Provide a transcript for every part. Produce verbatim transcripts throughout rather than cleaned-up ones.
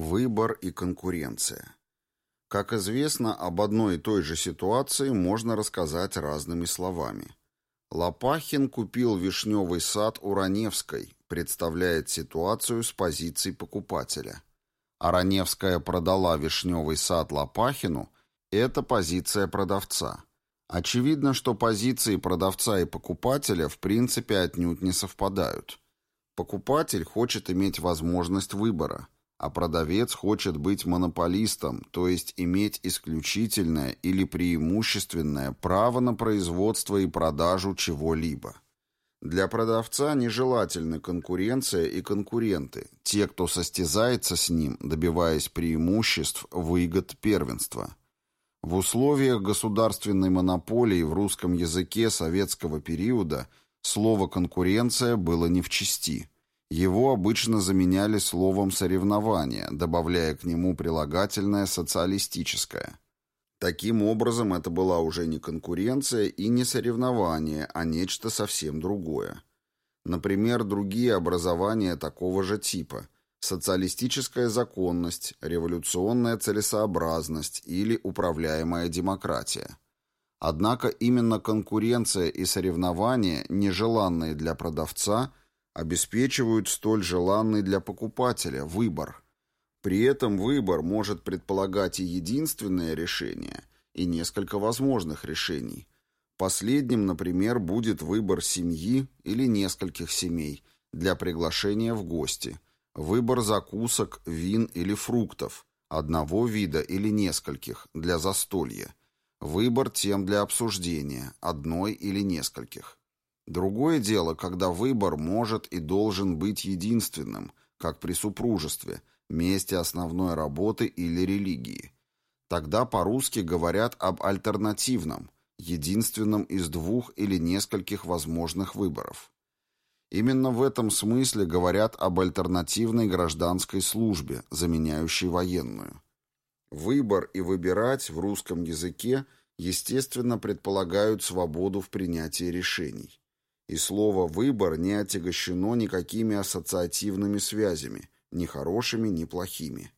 Выбор и конкуренция. Как известно, об одной и той же ситуации можно рассказать разными словами. Лопахин купил вишневый сад у Раневской, представляет ситуацию с позиции покупателя. А Раневская продала вишневый сад Лопахину – это позиция продавца. Очевидно, что позиции продавца и покупателя в принципе отнюдь не совпадают. Покупатель хочет иметь возможность выбора, а продавец хочет быть монополистом, то есть иметь исключительное или преимущественное право на производство и продажу чего-либо. Для продавца нежелательны конкуренция и конкуренты, те, кто состязается с ним, добиваясь преимуществ, выгод, первенства. В условиях государственной монополии в русском языке советского периода слово «конкуренция» было не в чести. Его обычно заменяли словом «соревнование», добавляя к нему прилагательное «социалистическое». Таким образом, это была уже не конкуренция и не соревнование, а нечто совсем другое. Например, другие образования такого же типа – социалистическая законность, революционная целесообразность или управляемая демократия. Однако именно конкуренция и соревнования, нежеланные для продавца, обеспечивают столь желанный для покупателя выбор. При этом выбор может предполагать и единственное решение, и несколько возможных решений. Последним, например, будет выбор семьи или нескольких семей для приглашения в гости, выбор закусок, вин или фруктов, одного вида или нескольких, для застолья, выбор тем для обсуждения, одной или нескольких. Другое дело, когда выбор может и должен быть единственным, как при супружестве, месте основной работы или религии. Тогда по-русски говорят об альтернативном, единственном из двух или нескольких возможных выборов. Именно в этом смысле говорят об альтернативной гражданской службе, заменяющей военную. Выбор и выбирать в русском языке, естественно, предполагают свободу в принятии решений. И слово «выбор» не отягощено никакими ассоциативными связями, ни хорошими, ни плохими.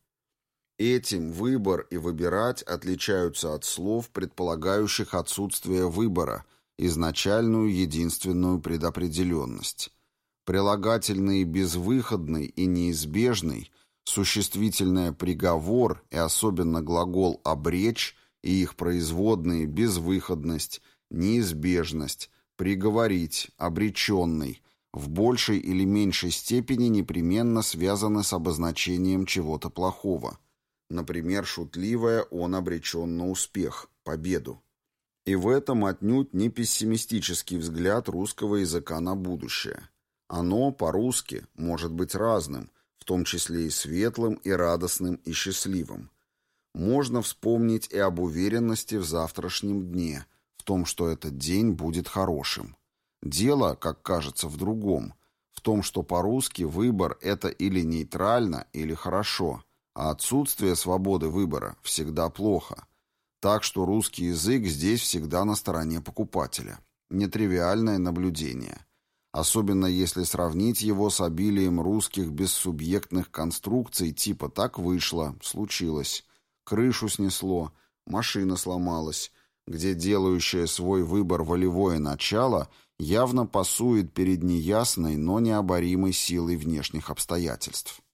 Этим «выбор» и «выбирать» отличаются от слов, предполагающих отсутствие выбора, изначальную единственную предопределенность. Прилагательные «безвыходный» и «неизбежный», существительное «приговор» и особенно глагол «обречь» и их производные «безвыходность», «неизбежность», «приговорить», «обреченный» в большей или меньшей степени непременно связаны с обозначением чего-то плохого. Например, шутливое «он обречен на успех», победу. И в этом отнюдь не пессимистический взгляд русского языка на будущее. Оно, по-русски, может быть разным, в том числе и светлым, и радостным, и счастливым. Можно вспомнить и об уверенности в завтрашнем дне, в том, что этот день будет хорошим. Дело, как кажется, в другом, в том, что по-русски выбор – это или нейтрально, или хорошо, а отсутствие свободы выбора всегда плохо. Так что русский язык здесь всегда на стороне покупателя. Нетривиальное наблюдение. Особенно если сравнить его с обилием русских бессубъектных конструкций типа «так вышло», «случилось», «крышу снесло», «машина сломалась», где делающее свой выбор волевое начало явно пасует перед неясной, но необоримой силой внешних обстоятельств.